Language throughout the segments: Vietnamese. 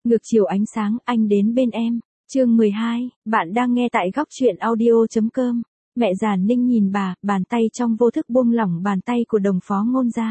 Ngược chiều ánh sáng, anh đến bên em. Chương 12, bạn đang nghe tại góc truyện audio.com. Mẹ Giản Ninh nhìn bà, bàn tay trong vô thức buông lỏng bàn tay của đồng phó ngôn ra.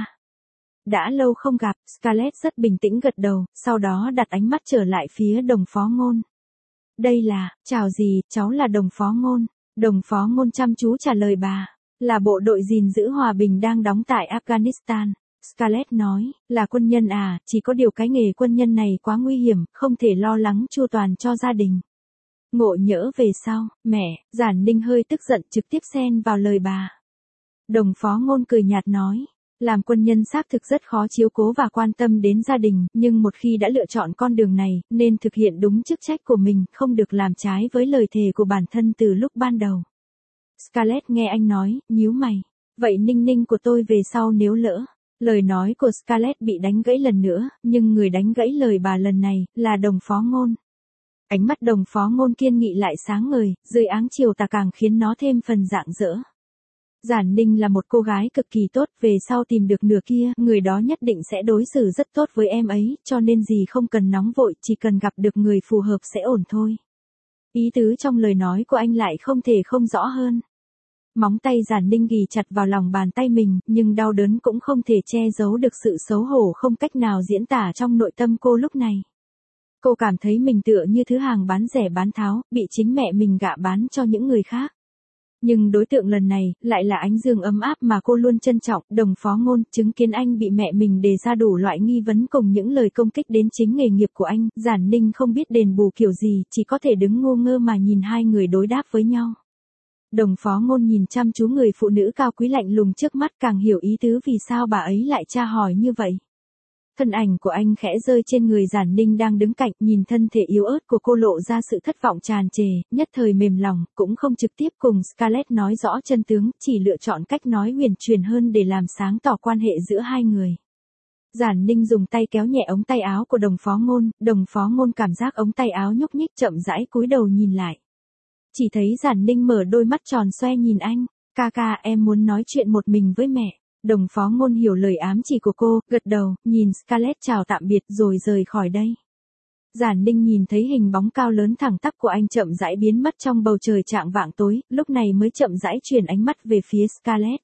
Đã lâu không gặp, Scarlett rất bình tĩnh gật đầu, sau đó đặt ánh mắt trở lại phía đồng phó ngôn. Đây là, chào gì, cháu là đồng phó ngôn. Đồng phó ngôn chăm chú trả lời bà. Là bộ đội gìn giữ hòa bình đang đóng tại Afghanistan. Scarlett nói, là quân nhân à, chỉ có điều cái nghề quân nhân này quá nguy hiểm, không thể lo lắng chu toàn cho gia đình. Ngộ nhỡ về sau, mẹ, Giản Ninh hơi tức giận trực tiếp xen vào lời bà. Đồng phó ngôn cười nhạt nói, làm quân nhân xác thực rất khó chiếu cố và quan tâm đến gia đình, nhưng một khi đã lựa chọn con đường này, nên thực hiện đúng chức trách của mình, không được làm trái với lời thề của bản thân từ lúc ban đầu. Scarlett nghe anh nói, nhíu mày, vậy Ninh Ninh của tôi về sau nếu lỡ. Lời nói của Scarlett bị đánh gãy lần nữa, nhưng người đánh gãy lời bà lần này, là đồng phó ngôn. Ánh mắt đồng phó ngôn kiên nghị lại sáng ngời, dưới áng chiều tà càng khiến nó thêm phần rạng rỡ. Giản Ninh là một cô gái cực kỳ tốt, về sau tìm được nửa kia, người đó nhất định sẽ đối xử rất tốt với em ấy, cho nên gì không cần nóng vội, chỉ cần gặp được người phù hợp sẽ ổn thôi. Ý tứ trong lời nói của anh lại không thể không rõ hơn. Móng tay Giản Ninh ghì chặt vào lòng bàn tay mình, nhưng đau đớn cũng không thể che giấu được sự xấu hổ không cách nào diễn tả trong nội tâm cô lúc này. Cô cảm thấy mình tựa như thứ hàng bán rẻ bán tháo, bị chính mẹ mình gạ bán cho những người khác. Nhưng đối tượng lần này, lại là Ánh Dương ấm áp mà cô luôn trân trọng. Đồng phó ngôn, chứng kiến anh bị mẹ mình đề ra đủ loại nghi vấn cùng những lời công kích đến chính nghề nghiệp của anh, Giản Ninh không biết đền bù kiểu gì, chỉ có thể đứng ngô ngơ mà nhìn hai người đối đáp với nhau. Đồng phó ngôn nhìn chăm chú người phụ nữ cao quý lạnh lùng trước mắt, càng hiểu ý tứ vì sao bà ấy lại tra hỏi như vậy. Thân ảnh của anh khẽ rơi trên người Giản Ninh đang đứng cạnh, nhìn thân thể yếu ớt của cô lộ ra sự thất vọng tràn trề, nhất thời mềm lòng, cũng không trực tiếp cùng Scarlett nói rõ chân tướng, chỉ lựa chọn cách nói huyền truyền hơn để làm sáng tỏ quan hệ giữa hai người. Giản Ninh dùng tay kéo nhẹ ống tay áo của đồng phó ngôn cảm giác ống tay áo nhúc nhích chậm rãi cúi đầu nhìn lại. Chỉ thấy Giản Ninh mở đôi mắt tròn xoe nhìn anh, ca ca em muốn nói chuyện một mình với mẹ. Đồng phó ngôn hiểu lời ám chỉ của cô, gật đầu, nhìn Scarlett chào tạm biệt rồi rời khỏi đây. Giản Ninh nhìn thấy hình bóng cao lớn thẳng tắp của anh chậm rãi biến mất trong bầu trời chạng vạng tối, lúc này mới chậm rãi chuyển ánh mắt về phía Scarlett.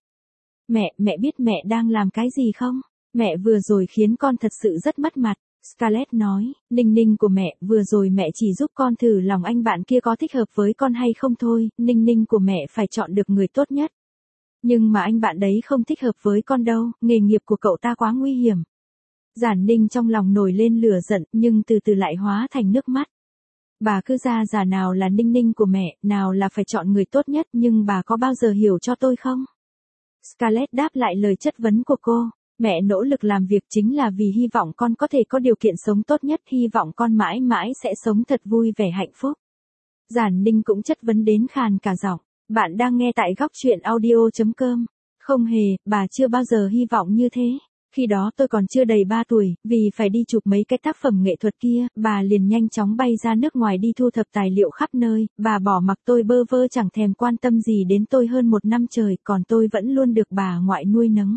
Mẹ biết mẹ đang làm cái gì không? Mẹ vừa rồi khiến con thật sự rất mất mặt. Scarlett nói, Ninh Ninh của mẹ, vừa rồi mẹ chỉ giúp con thử lòng anh bạn kia có thích hợp với con hay không thôi, Ninh Ninh của mẹ phải chọn được người tốt nhất. Nhưng mà anh bạn đấy không thích hợp với con đâu, nghề nghiệp của cậu ta quá nguy hiểm. Giản Ninh trong lòng nổi lên lửa giận, nhưng từ từ lại hóa thành nước mắt. Bà cứ ra giả nào là Ninh Ninh của mẹ, nào là phải chọn người tốt nhất, nhưng bà có bao giờ hiểu cho tôi không? Scarlett đáp lại lời chất vấn của cô. Mẹ nỗ lực làm việc chính là vì hy vọng con có thể có điều kiện sống tốt nhất, hy vọng con mãi mãi sẽ sống thật vui vẻ hạnh phúc. Giản Ninh cũng chất vấn đến khàn cả giọng. Bạn đang nghe tại góc truyện audio.com. Không hề, bà chưa bao giờ hy vọng như thế. Khi đó tôi còn chưa đầy 3 tuổi, vì phải đi chụp mấy cái tác phẩm nghệ thuật kia, bà liền nhanh chóng bay ra nước ngoài đi thu thập tài liệu khắp nơi, bà bỏ mặc tôi bơ vơ chẳng thèm quan tâm gì đến tôi hơn 1 năm trời, còn tôi vẫn luôn được bà ngoại nuôi nấng.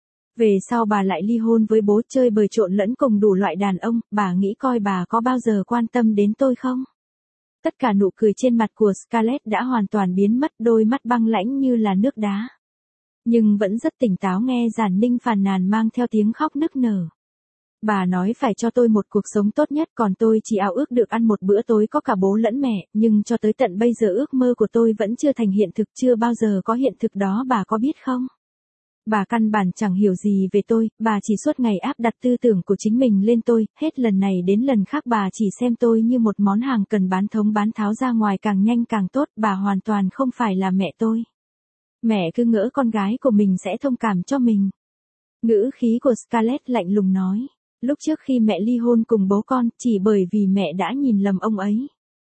Về sau bà lại ly hôn với bố, chơi bời trộn lẫn cùng đủ loại đàn ông, bà nghĩ coi bà có bao giờ quan tâm đến tôi không? Tất cả nụ cười trên mặt của Scarlett đã hoàn toàn biến mất, đôi mắt băng lãnh như là nước đá. Nhưng vẫn rất tỉnh táo nghe Giản Ninh phàn nàn mang theo tiếng khóc nức nở. Bà nói phải cho tôi một cuộc sống tốt nhất, còn tôi chỉ ao ước được ăn một bữa tối có cả bố lẫn mẹ, nhưng cho tới tận bây giờ ước mơ của tôi vẫn chưa thành hiện thực, chưa bao giờ có hiện thực đó, bà có biết không? Bà căn bản chẳng hiểu gì về tôi, bà chỉ suốt ngày áp đặt tư tưởng của chính mình lên tôi, hết lần này đến lần khác bà chỉ xem tôi như một món hàng cần bán thống bán tháo ra ngoài càng nhanh càng tốt, bà hoàn toàn không phải là mẹ tôi. Mẹ cứ ngỡ con gái của mình sẽ thông cảm cho mình. Ngữ khí của Scarlett lạnh lùng nói, lúc trước khi mẹ ly hôn cùng bố con, chỉ bởi vì mẹ đã nhìn lầm ông ấy.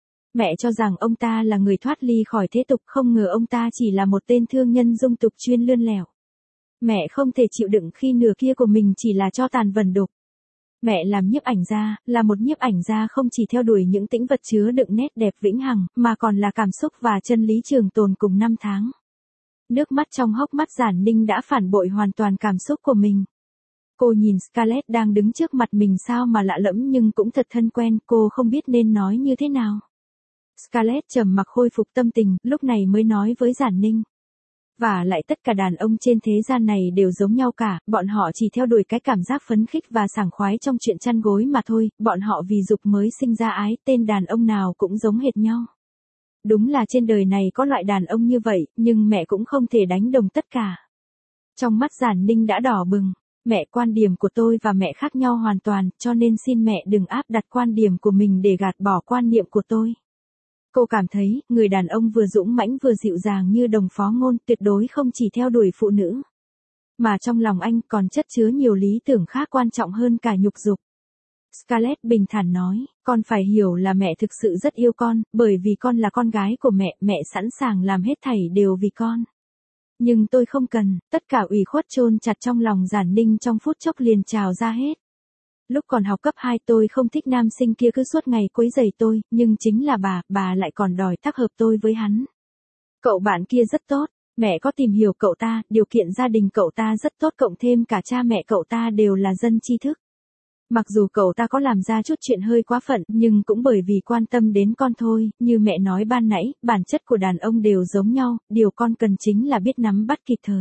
Mẹ cho rằng ông ta là người thoát ly khỏi thế tục, không ngờ ông ta chỉ là một tên thương nhân dung tục chuyên lươn lẹo. Mẹ không thể chịu đựng khi nửa kia của mình chỉ là tro tàn vẩn đục. Mẹ làm nhiếp ảnh gia, là một nhiếp ảnh gia không chỉ theo đuổi những tĩnh vật chứa đựng nét đẹp vĩnh hằng, mà còn là cảm xúc và chân lý trường tồn cùng năm tháng. Nước mắt trong hốc mắt Giản Ninh đã phản bội hoàn toàn cảm xúc của mình. Cô nhìn Scarlett đang đứng trước mặt mình sao mà lạ lẫm nhưng cũng thật thân quen, cô không biết nên nói như thế nào. Scarlett trầm mặc khôi phục tâm tình, lúc này mới nói với Giản Ninh. Và lại tất cả đàn ông trên thế gian này đều giống nhau cả, bọn họ chỉ theo đuổi cái cảm giác phấn khích và sảng khoái trong chuyện chăn gối mà thôi, bọn họ vì dục mới sinh ra ái, tên đàn ông nào cũng giống hệt nhau. Đúng là trên đời này có loại đàn ông như vậy, nhưng mẹ cũng không thể đánh đồng tất cả. Trong mắt Giản Ninh đã đỏ bừng. Mẹ, quan điểm của tôi và mẹ khác nhau hoàn toàn, cho nên xin mẹ đừng áp đặt quan điểm của mình để gạt bỏ quan niệm của tôi. Cô cảm thấy, người đàn ông vừa dũng mãnh vừa dịu dàng như Đồng Phó Ngôn tuyệt đối không chỉ theo đuổi phụ nữ. Mà trong lòng anh còn chất chứa nhiều lý tưởng khác quan trọng hơn cả nhục dục. Scarlett bình thản nói, con phải hiểu là mẹ thực sự rất yêu con, bởi vì con là con gái của mẹ, mẹ sẵn sàng làm hết thảy đều vì con. Nhưng tôi không cần, tất cả ủy khuất chôn chặt trong lòng Giản Ninh trong phút chốc liền trào ra hết. Lúc còn học cấp 2 tôi không thích nam sinh kia cứ suốt ngày quấy rầy tôi, nhưng chính là bà lại còn đòi tác hợp tôi với hắn. Cậu bạn kia rất tốt, mẹ có tìm hiểu cậu ta, điều kiện gia đình cậu ta rất tốt cộng thêm cả cha mẹ cậu ta đều là dân tri thức. Mặc dù cậu ta có làm ra chút chuyện hơi quá phận, nhưng cũng bởi vì quan tâm đến con thôi, như mẹ nói ban nãy, bản chất của đàn ông đều giống nhau, điều con cần chính là biết nắm bắt kịp thời.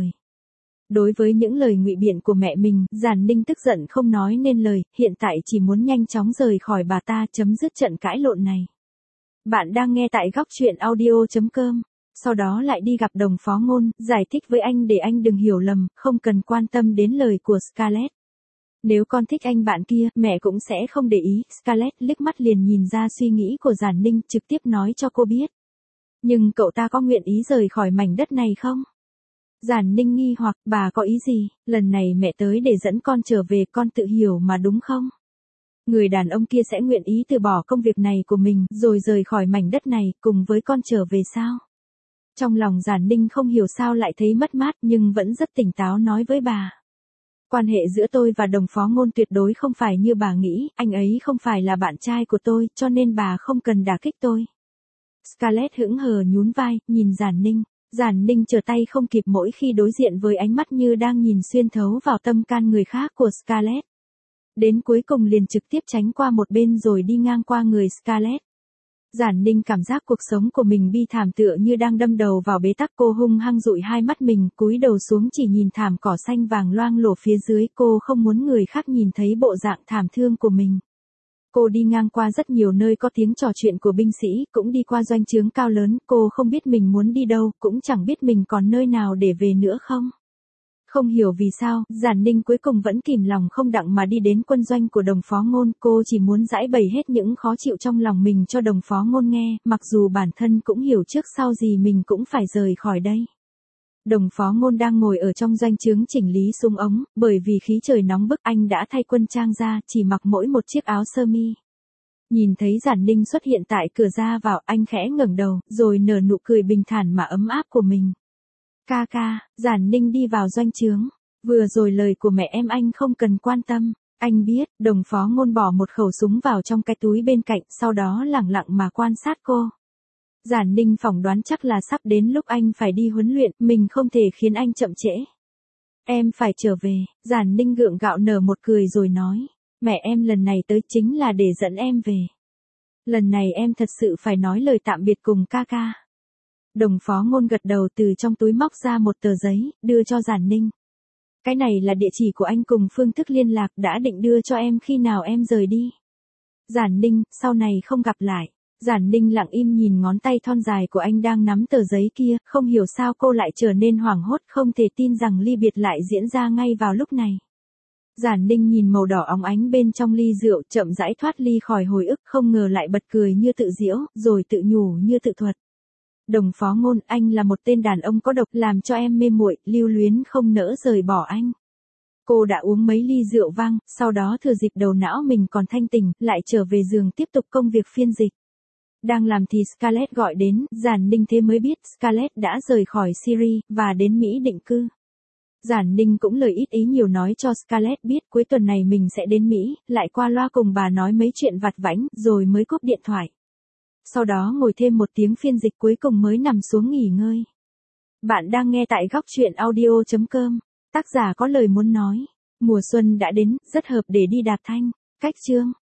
Đối với những lời ngụy biện của mẹ mình, Giản Ninh tức giận không nói nên lời, hiện tại chỉ muốn nhanh chóng rời khỏi bà ta chấm dứt trận cãi lộn này. Bạn đang nghe tại góc truyện audio.com. Sau đó lại đi gặp Đồng Phó Ngôn, giải thích với anh để anh đừng hiểu lầm, không cần quan tâm đến lời của Scarlett. Nếu con thích anh bạn kia, mẹ cũng sẽ không để ý. Scarlett liếc mắt liền nhìn ra suy nghĩ của Giản Ninh, trực tiếp nói cho cô biết. Nhưng cậu ta có nguyện ý rời khỏi mảnh đất này không? Giản Ninh nghi hoặc, bà có ý gì, lần này mẹ tới để dẫn con trở về, con tự hiểu mà đúng không? Người đàn ông kia sẽ nguyện ý từ bỏ công việc này của mình, rồi rời khỏi mảnh đất này, cùng với con trở về sao? Trong lòng Giản Ninh không hiểu sao lại thấy mất mát nhưng vẫn rất tỉnh táo nói với bà. Quan hệ giữa tôi và Đồng Phó Ngôn tuyệt đối không phải như bà nghĩ, anh ấy không phải là bạn trai của tôi, cho nên bà không cần đả kích tôi. Scarlett hững hờ nhún vai, nhìn Giản Ninh. Giản Ninh trở tay không kịp mỗi khi đối diện với ánh mắt như đang nhìn xuyên thấu vào tâm can người khác của Scarlett. Đến cuối cùng liền trực tiếp tránh qua một bên rồi đi ngang qua người Scarlett. Giản Ninh cảm giác cuộc sống của mình bi thảm tựa như đang đâm đầu vào bế tắc, cô hung hăng dụi hai mắt mình, cúi đầu xuống chỉ nhìn thảm cỏ xanh vàng loang lổ phía dưới, cô không muốn người khác nhìn thấy bộ dạng thảm thương của mình. Cô đi ngang qua rất nhiều nơi có tiếng trò chuyện của binh sĩ, cũng đi qua doanh trướng cao lớn, cô không biết mình muốn đi đâu, cũng chẳng biết mình còn nơi nào để về nữa không. Không hiểu vì sao, Giản Ninh cuối cùng vẫn kìm lòng không đặng mà đi đến quân doanh của Đồng Phó Ngôn, cô chỉ muốn giãi bày hết những khó chịu trong lòng mình cho Đồng Phó Ngôn nghe, mặc dù bản thân cũng hiểu trước sau gì mình cũng phải rời khỏi đây. Đồng Phó Ngôn đang ngồi ở trong doanh trướng chỉnh lý súng ống, bởi vì khí trời nóng bức anh đã thay quân trang ra, chỉ mặc mỗi một chiếc áo sơ mi. Nhìn thấy Giản Ninh xuất hiện tại cửa ra vào, anh khẽ ngẩng đầu, rồi nở nụ cười bình thản mà ấm áp của mình. Ca ca, Giản Ninh đi vào doanh trướng. Vừa rồi lời của mẹ em anh không cần quan tâm. Anh biết, Đồng Phó Ngôn bỏ một khẩu súng vào trong cái túi bên cạnh, sau đó lẳng lặng mà quan sát cô. Giản Ninh phỏng đoán chắc là sắp đến lúc anh phải đi huấn luyện, mình không thể khiến anh chậm trễ. Em phải trở về, Giản Ninh gượng gạo nở một cười rồi nói. Mẹ em lần này tới chính là để dẫn em về. Lần này em thật sự phải nói lời tạm biệt cùng ca ca. Đồng Phó Ngôn gật đầu, từ trong túi móc ra một tờ giấy, đưa cho Giản Ninh. Cái này là địa chỉ của anh cùng phương thức liên lạc, đã định đưa cho em khi nào em rời đi. Giản Ninh, sau này không gặp lại. Giản Ninh lặng im nhìn ngón tay thon dài của anh đang nắm tờ giấy kia, không hiểu sao cô lại trở nên hoảng hốt, không thể tin rằng ly biệt lại diễn ra ngay vào lúc này. Giản Ninh nhìn màu đỏ óng ánh bên trong ly rượu, chậm rãi thoát ly khỏi hồi ức, không ngờ lại bật cười như tự giễu, rồi tự nhủ như tự thuật. Đồng Phó Ngôn, anh là một tên đàn ông có độc, làm cho em mê muội, lưu luyến không nỡ rời bỏ anh. Cô đã uống mấy ly rượu vang, sau đó thừa dịp đầu não mình còn thanh tỉnh, lại trở về giường tiếp tục công việc phiên dịch. Đang làm thì Scarlett gọi đến, Giản Ninh thế mới biết Scarlett đã rời khỏi Syria, và đến Mỹ định cư. Giản Ninh cũng lời ít ý nhiều nói cho Scarlett biết cuối tuần này mình sẽ đến Mỹ, lại qua loa cùng bà nói mấy chuyện vặt vãnh, rồi mới cúp điện thoại. Sau đó ngồi thêm một tiếng phiên dịch cuối cùng mới nằm xuống nghỉ ngơi. Bạn đang nghe tại góc truyện audio.com, tác giả có lời muốn nói. Mùa xuân đã đến, rất hợp để đi đạp thanh. Cách chương